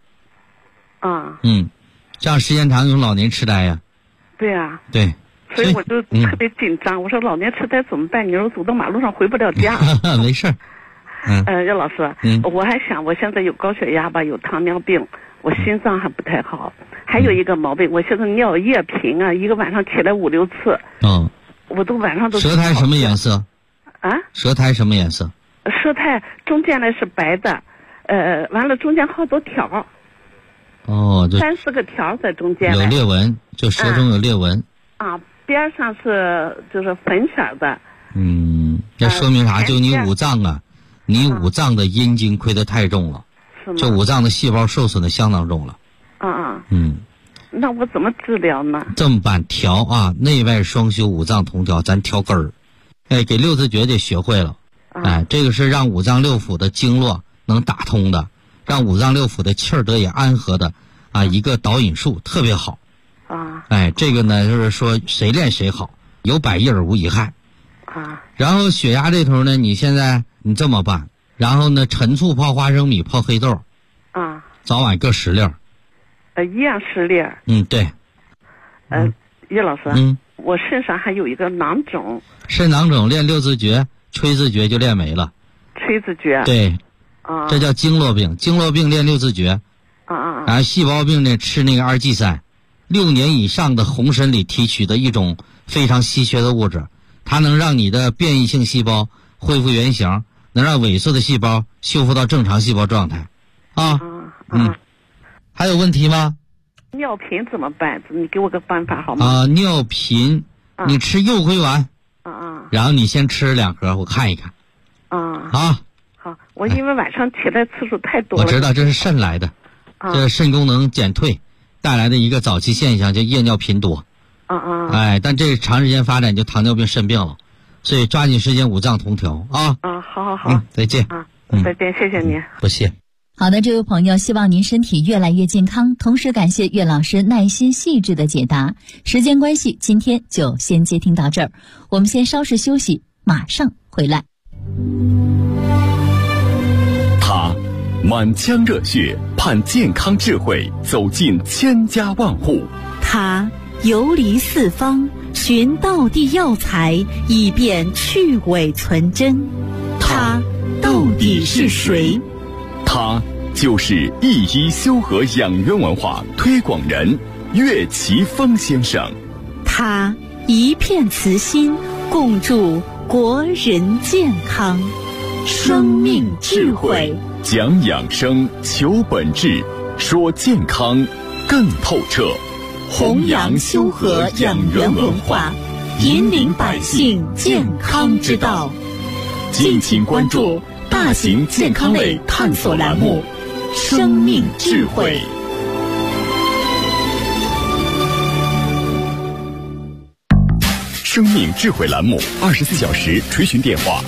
这样时间长有老年痴呆呀。 对啊。 对。 所以我就特别紧张，我说老年痴呆怎么办？你说走到马路上回不了家。 没事。 岳老师，我还想我现在有高血压吧，有糖尿病，我心脏还不太好，还有一个毛病，我现在尿液频啊，一个晚上起来5、6次。我都晚上都。 舌苔什么颜色？舌苔什么颜色？ 舌苔中间呢是白的，完了中间好多条。 这 3、4个条在中间。 有裂纹，就舌中有裂纹。 边上就是粉色的。 那说明啥？就你五脏啊，你五脏的阴经亏得太重了，这五脏的细胞受损的相当重了。 那我怎么治疗呢？ 这么办，调内外双修，五脏同调，咱调根儿。给六字诀得学会了。这个是让五脏六腑的经络能打通的，让五脏六腑的气儿得以安和的一个导引术，特别好。这个呢就是说谁练谁好，有百益而无一害。然后血压这头呢，你现在你这么办，然后呢陈醋泡花生米泡黑豆。早晚各10粒。 一样10粒。 对。 岳老师，我身上还有一个囊肿。 肾囊肿练六字诀、吹字诀就练没了。 吹字诀。 对。这叫经络病，经络病练六字诀。然后细胞病呢吃那个2G3，6年以上的红参里提取的一种非常稀缺的物质，它能让你的变异性细胞恢复原形，能让萎缩的细胞修复到正常细胞状态。还有问题吗？ 尿频怎么办？你给我个办法好吗？ 尿频，你吃右归丸。然后你先吃2盒，我看一看。 好，我因为晚上起来次数太多了。 我知道这是肾来的，这是肾功能减退带来的一个早期现象，叫夜尿频多。但这长时间发展就糖尿病肾病了，所以抓紧时间五脏同调啊。 好。 再见。 再见，谢谢您。 不谢。 好的，这位朋友，希望您身体越来越健康，同时感谢岳老师耐心细致的解答。时间关系，今天就先接听到这儿，我们先稍事休息，马上回来。 他满腔热血盼健康智慧走进千家万户， 他游离四方寻道地药材以便去伪存真，他到底是谁？ 他就是一一修和养元文化推广人岳奇峰先生。 他一片慈心，共筑国人健康。生命智慧， 讲养生，求本质，说健康更透彻。 弘扬修和养元文化， 引领百姓健康之道。敬请关注大型健康类探索栏目《生命智慧》。 生命智慧栏目24小时垂询电话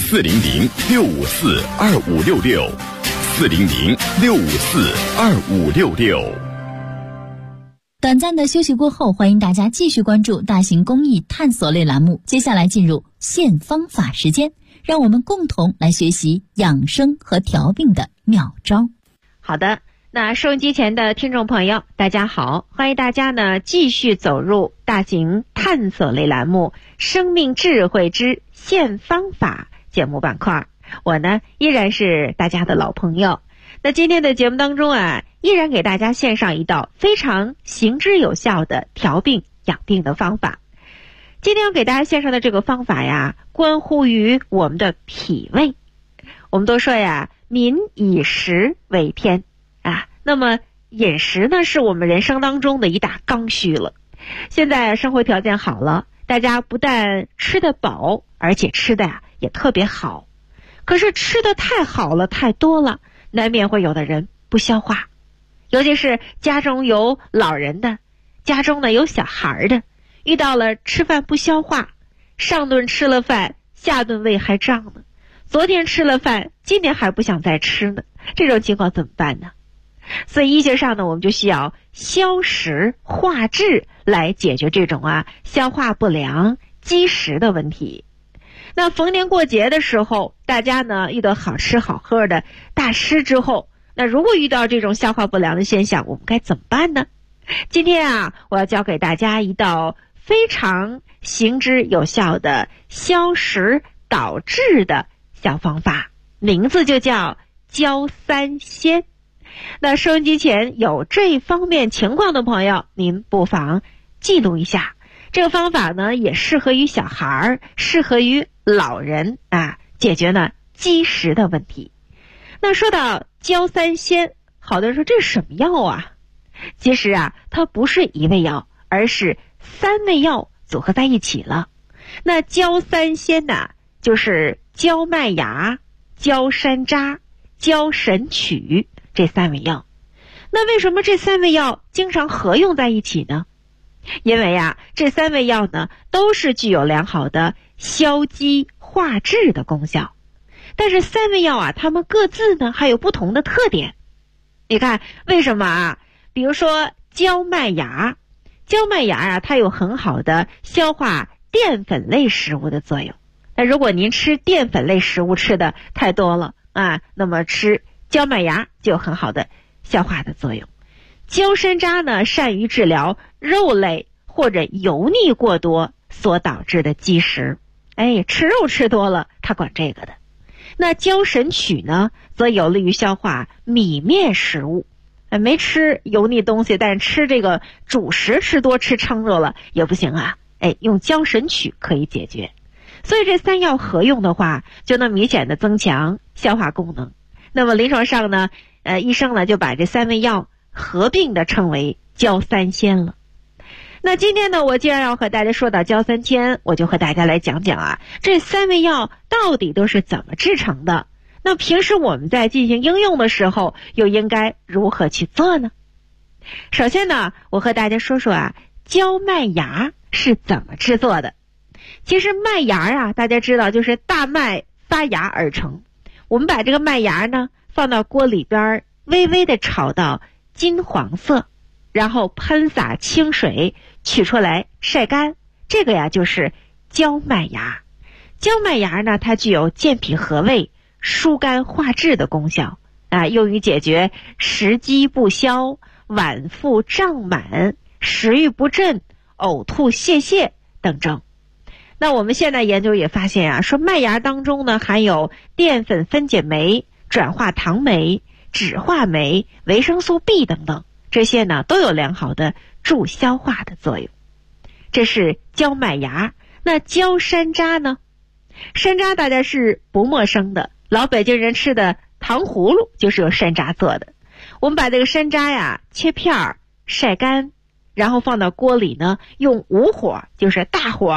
：400-654-2566，400-654-2566。 短暂的休息过后，欢迎大家继续关注大型公益探索类栏目。接下来进入现方法时间，让我们共同来学习养生和调病的妙招。 好的，那收音机前的听众朋友，大家好，欢迎大家呢继续走入大型探索类栏目《生命智慧之现方法》节目板块。我呢依然是大家的老朋友。那今天的节目当中啊，依然给大家献上一道非常行之有效的调病养病的方法。今天要给大家献上的这个方法呀，关乎于我们的脾胃。我们都说呀，民以食为天啊，那么饮食呢是我们人生当中的一大刚需了。现在生活条件好了，大家不但吃得饱，而且吃的呀也特别好。可是吃得太好了，太多了，难免会有的人不消化。尤其是家中有老人的，家中呢有小孩的，遇到了吃饭不消化，上顿吃了饭，下顿胃还胀呢，昨天吃了饭，今天还不想再吃呢，这种情况怎么办呢？所以医学上呢，我们就需要消食化滞来解决这种消化不良积食的问题。那逢年过节的时候，大家呢遇到好吃好喝的大吃之后，那如果遇到这种消化不良的现象，我们该怎么办呢？今天我要教给大家一道非常行之有效的消食导滞的小方法，名字就叫焦三仙。那收音机前有这方面情况的朋友，您不妨记录一下。这个方法呢也适合于小孩，适合于老人解决呢积食的问题。那说到焦三仙，好多人说这是什么药啊？其实它不是一味药，而是3味药组合在一起了。那焦三仙就是焦麦芽、焦山楂、焦神曲这3味药。那为什么这3味药经常合用在一起呢？因为这3味药呢都是具有良好的消积化滞的功效。但是3味药它们各自呢还有不同的特点。你看为什么比如说焦麦芽它有很好的消化淀粉类食物的作用。那如果您吃淀粉类食物吃的太多了那么吃焦麦芽就有很好的消化的作用。焦山楂呢善于治疗肉类或者油腻过多所导致的积食，吃肉吃多了它管这个的。那焦神曲呢则有利于消化米面食物，没吃油腻东西，但是吃这个主食吃多吃撑着了也不行用焦神曲可以解决。所以这3药合用的话，就能明显的增强消化功能。那么临床上呢医生呢就把这3味药合并的称为焦三仙了。那今天呢我既然要和大家说到焦三仙，我就和大家来讲讲这3味药到底都是怎么制成的。那平时我们在进行应用的时候又应该如何去做呢？首先呢我和大家说说焦麦芽是怎么制作的。其实麦芽大家知道就是大麦发芽而成。我们把这个麦芽呢放到锅里边，微微的炒到金黄色，然后喷洒清水取出来晒干，这个就是焦麦芽。焦麦芽呢它具有健脾和胃、疏肝化滞的功效用于解决食积不消、脘腹胀满、食欲不振、呕吐泄泻等症。那我们现在研究也发现说麦芽当中呢含有淀粉分解酶、转化糖酶、酯化酶、维生素 B 等等，这些呢都有良好的助消化的作用。这是焦麦芽。那焦山楂呢？山楂大家是不陌生的，老北京人吃的糖葫芦就是由山楂做的。我们把这个山楂切片晒干，然后放到锅里呢，用无火就是大火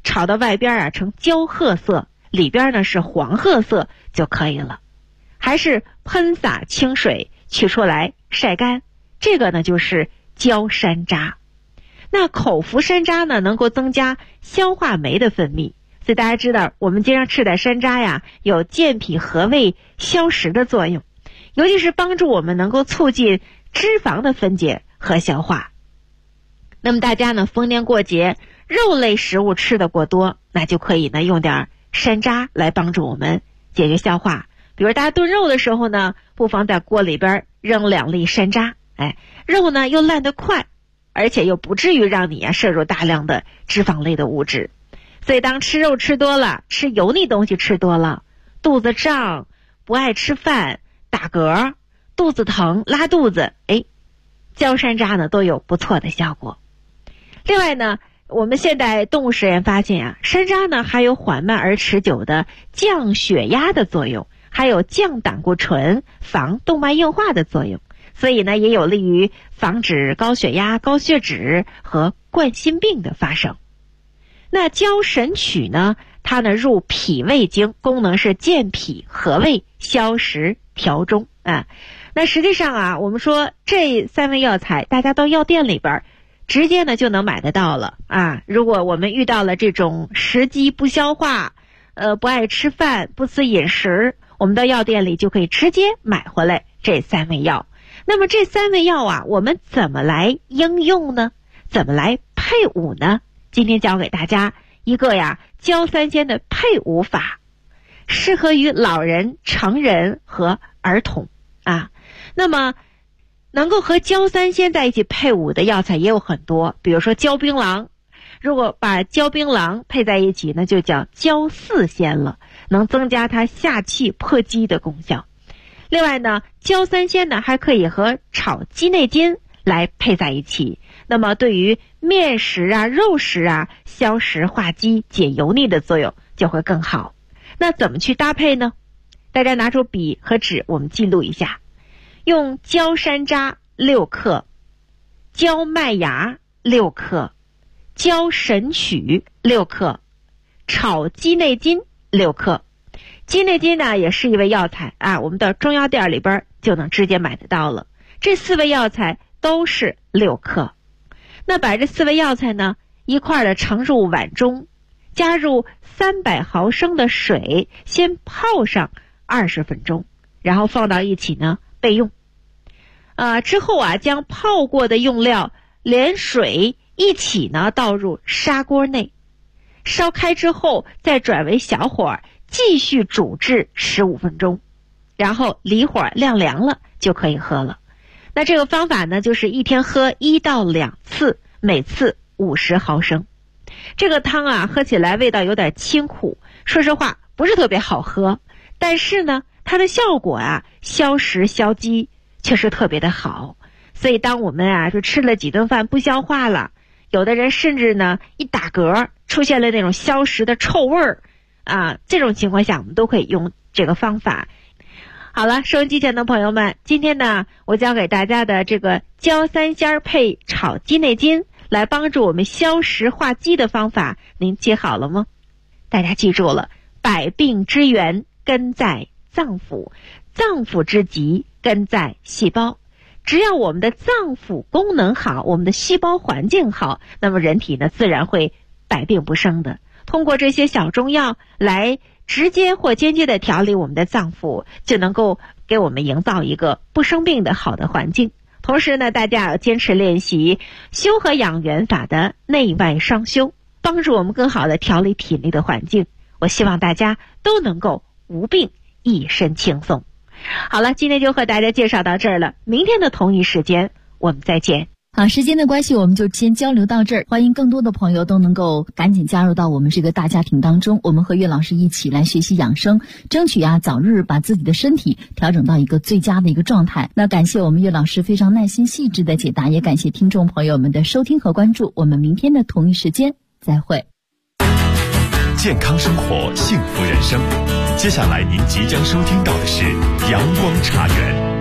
炒到外边呈焦褐色，里边呢是黄褐色就可以了。还是喷洒清水取出来晒干，这个呢就是焦山楂。那口服山楂呢，能够增加消化酶的分泌，所以大家知道我们经常吃的山楂有健脾和胃消食的作用，尤其是帮助我们能够促进脂肪的分解和消化。那么大家呢，逢年过节肉类食物吃的过多，那就可以呢用点山楂来帮助我们解决消化。比如大家炖肉的时候呢，不妨在锅里边扔2粒山楂，肉呢又烂得快，而且又不至于让你摄入大量的脂肪类的物质。所以当吃肉吃多了，吃油腻东西吃多了，肚子胀，不爱吃饭，打嗝，肚子疼，拉肚子，焦山楂呢都有不错的效果。另外呢，我们现代动物实验发现山楂呢还有缓慢而持久的降血压的作用，还有降胆固醇、防动脉硬化的作用，所以呢也有利于防止高血压、高血脂和冠心病的发生。那焦神曲呢，它呢入脾胃经，功能是健脾和胃、消食调中那实际上我们说这3味药材大家到药店里边直接呢就能买得到了如果我们遇到了这种食积不消化，不爱吃饭，不思饮食，我们到药店里就可以直接买回来这3味药。那么这3味药我们怎么来应用呢？怎么来配伍呢？今天教给大家一个焦三仙的配伍法，适合于老人、成人和儿童那么能够和焦三仙在一起配伍的药材也有很多，比如说焦槟榔，如果把焦槟榔配在一起呢，就叫焦四仙了，能增加它下气破积的功效。另外呢，焦三仙呢还可以和炒鸡内金来配在一起，那么对于面食肉食消食化积、解油腻的作用就会更好。那怎么去搭配呢？大家拿出笔和纸，我们记录一下。用焦山楂6克，焦麦芽6克，焦神曲6克，炒鸡内金6克。鸡内金呢也是一味药材我们到中药店里边就能直接买得到了。这4味药材都是6克。那把这4味药材呢一块的盛入碗中，加入300毫升的水，先泡上20分钟，然后放到一起呢备用。之后将泡过的用料连水一起呢倒入砂锅内，烧开之后再转为小火继续煮至15分钟，然后离火晾凉了就可以喝了。那这个方法呢就是一天喝1到2次，每次50毫升。这个汤喝起来味道有点清苦，说实话不是特别好喝，但是呢它的效果消食消积确实特别的好。所以当我们说吃了几顿饭不消化了，有的人甚至呢一打嗝出现了那种消食的臭味儿这种情况下我们都可以用这个方法。好了，收音机前的朋友们，今天呢我教给大家的这个焦三仙配炒鸡内金来帮助我们消食化积的方法，您记好了吗？大家记住了，百病之源根在脏腑，脏腑之极根在细胞。只要我们的脏腑功能好，我们的细胞环境好，那么人体呢自然会百病不生的。通过这些小中药来直接或间接的调理我们的脏腑，就能够给我们营造一个不生病的好的环境。同时呢，大家要坚持练习修和养元法的内外双修，帮助我们更好的调理体内的环境。我希望大家都能够无病，一身轻松。好了，今天就和大家介绍到这儿了，明天的同一时间我们再见。 好，时间的关系我们就先交流到这儿，欢迎更多的朋友都能够赶紧加入到我们这个大家庭当中，我们和岳老师一起来学习养生，争取早日把自己的身体调整到一个最佳的一个状态。那感谢我们岳老师非常耐心细致的解答，也感谢听众朋友们的收听和关注，我们明天的同一时间再会。 健康生活，幸福人生。接下来您即将收听到的是阳光茶园。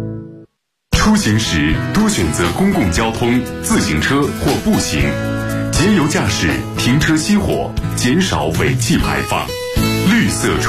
出行时多选择公共交通、自行车或步行， 节油驾驶，停车熄火，减少尾气排放，绿色